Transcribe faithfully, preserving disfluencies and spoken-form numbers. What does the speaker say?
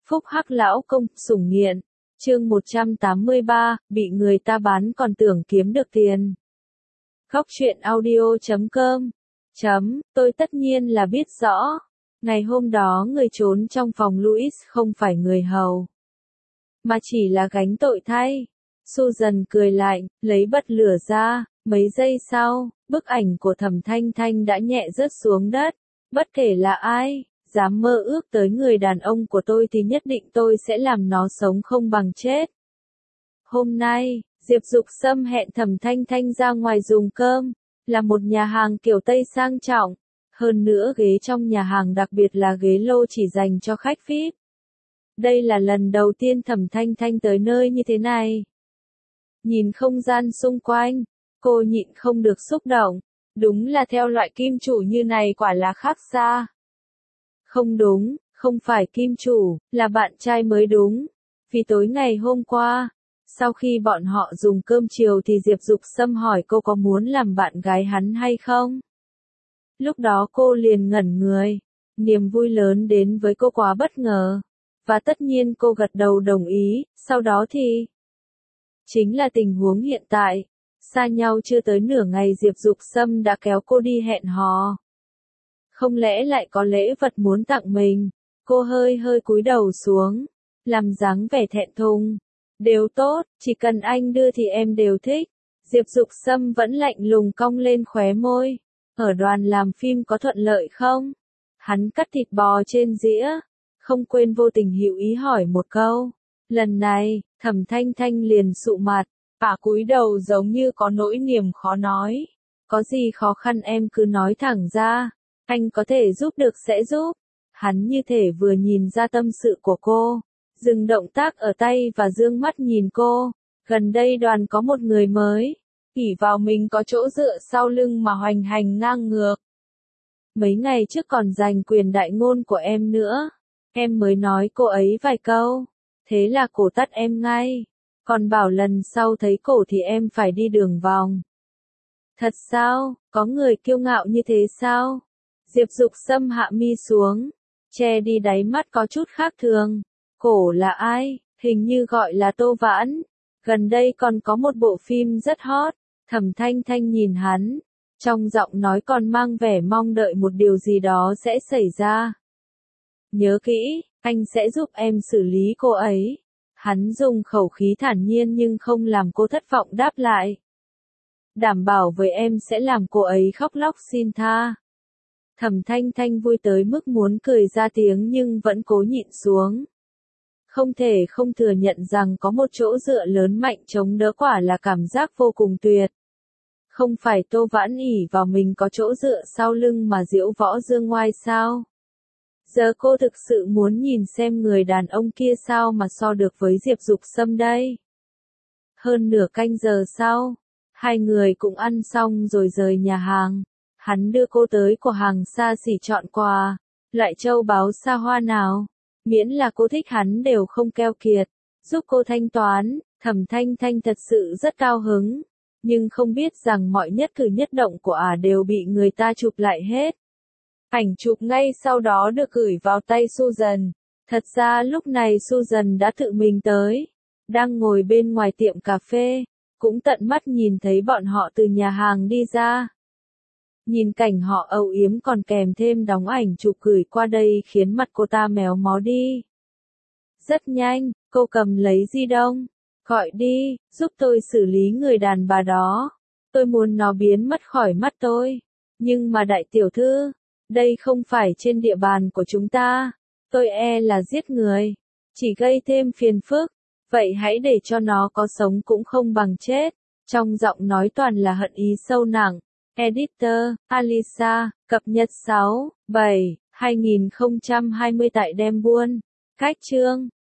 Phúc hắc lão công, sủng nghiện. Chương một trăm tám mươi ba, bị người ta bán còn tưởng kiếm được tiền. Góc truyện audio chấm com. Chấm, tôi tất nhiên là biết rõ. Ngày hôm đó người trốn trong phòng Louis không phải người hầu, mà chỉ là gánh tội thay. Susan cười lạnh, lấy bật lửa ra, mấy giây sau, bức ảnh của Thẩm Thanh Thanh đã nhẹ rớt xuống đất. Bất kể là ai, dám mơ ước tới người đàn ông của tôi thì nhất định tôi sẽ làm nó sống không bằng chết. Hôm nay, Diệp Dục Sâm hẹn Thẩm Thanh Thanh ra ngoài dùng cơm, là một nhà hàng kiểu Tây sang trọng. Hơn nữa ghế trong nhà hàng đặc biệt là ghế lô chỉ dành cho khách vi ai pi. Đây là lần đầu tiên Thẩm Thanh Thanh tới nơi như thế này. Nhìn không gian xung quanh, cô nhịn không được xúc động. Đúng là theo loại kim chủ như này quả là khác xa. Không đúng, không phải kim chủ, là bạn trai mới đúng. Vì tối ngày hôm qua, sau khi bọn họ dùng cơm chiều thì Diệp Dục Sâm hỏi cô có muốn làm bạn gái hắn hay không. Lúc đó cô liền ngẩn người, niềm vui lớn đến với cô quá bất ngờ. Và tất nhiên cô gật đầu đồng ý, sau đó thì... Chính là tình huống hiện tại, xa nhau chưa tới nửa ngày Diệp Dục Sâm đã kéo cô đi hẹn hò. Không lẽ lại có lễ vật muốn tặng mình? Cô hơi hơi cúi đầu xuống, làm dáng vẻ thẹn thùng. Đều tốt, chỉ cần anh đưa thì em đều thích. Diệp Dục Sâm vẫn lạnh lùng cong lên khóe môi. Ở đoàn làm phim có thuận lợi không? Hắn cắt thịt bò trên dĩa, không quên vô tình hữu ý hỏi một câu. Lần này, Thẩm Thanh Thanh liền sụ mặt, bà cúi đầu giống như có nỗi niềm khó nói. Có gì khó khăn em cứ nói thẳng ra, anh có thể giúp được sẽ giúp. Hắn như thể vừa nhìn ra tâm sự của cô, dừng động tác ở tay và dương mắt nhìn cô. Gần đây đoàn có một người mới, ỷ vào mình có chỗ dựa sau lưng mà hoành hành ngang ngược. Mấy ngày trước còn giành quyền đại ngôn của em nữa, em mới nói cô ấy vài câu, thế là cổ tắt em ngay, còn bảo lần sau thấy cổ thì em phải đi đường vòng. Thật sao, có người kiêu ngạo như thế sao? Diệp Dục Sâm hạ mi xuống, che đi đáy mắt có chút khác thường. Cổ là ai? Hình như gọi là Tô Vãn. Gần đây còn có một bộ phim rất hot. Thẩm Thanh Thanh nhìn hắn, trong giọng nói còn mang vẻ mong đợi một điều gì đó sẽ xảy ra. Nhớ kỹ, anh sẽ giúp em xử lý cô ấy. Hắn dùng khẩu khí thản nhiên nhưng không làm cô thất vọng đáp lại. Đảm bảo với em sẽ làm cô ấy khóc lóc xin tha. Thẩm Thanh Thanh vui tới mức muốn cười ra tiếng nhưng vẫn cố nhịn xuống. Không thể không thừa nhận rằng có một chỗ dựa lớn mạnh chống đỡ quả là cảm giác vô cùng tuyệt. Không phải Tô Vãn ỷ vào mình có chỗ dựa sau lưng mà diễu võ dương ngoai sao? Giờ cô thực sự muốn nhìn xem người đàn ông kia sao mà so được với Diệp Dục Sâm đây. Hơn nửa canh giờ sau, hai người cũng ăn xong rồi rời nhà hàng. Hắn đưa cô tới cửa hàng xa xỉ chọn quà, loại châu báu xa hoa nào, miễn là cô thích hắn đều không keo kiệt, giúp cô thanh toán. Thẩm Thanh Thanh thật sự rất cao hứng, nhưng không biết rằng mọi nhất cử nhất động của ả đều bị người ta chụp lại hết. Ảnh chụp ngay sau đó được gửi vào tay Susan. Thật ra lúc này Susan đã tự mình tới, đang ngồi bên ngoài tiệm cà phê, cũng tận mắt nhìn thấy bọn họ từ nhà hàng đi ra. Nhìn cảnh họ âu yếm còn kèm thêm đóng ảnh chụp gửi qua đây khiến mặt cô ta méo mó đi. Rất nhanh, cô cầm lấy di động, gọi đi, giúp tôi xử lý người đàn bà đó. Tôi muốn nó biến mất khỏi mắt tôi. Nhưng mà đại tiểu thư, đây không phải trên địa bàn của chúng ta. Tôi e là giết người, chỉ gây thêm phiền phức. Vậy hãy để cho nó có sống cũng không bằng chết. Trong giọng nói toàn là hận ý sâu nặng. Editor, Alisa, cập nhật sáu, bảy, hai nghìn không trăm hai mươi tại Đem Buôn. Cách chương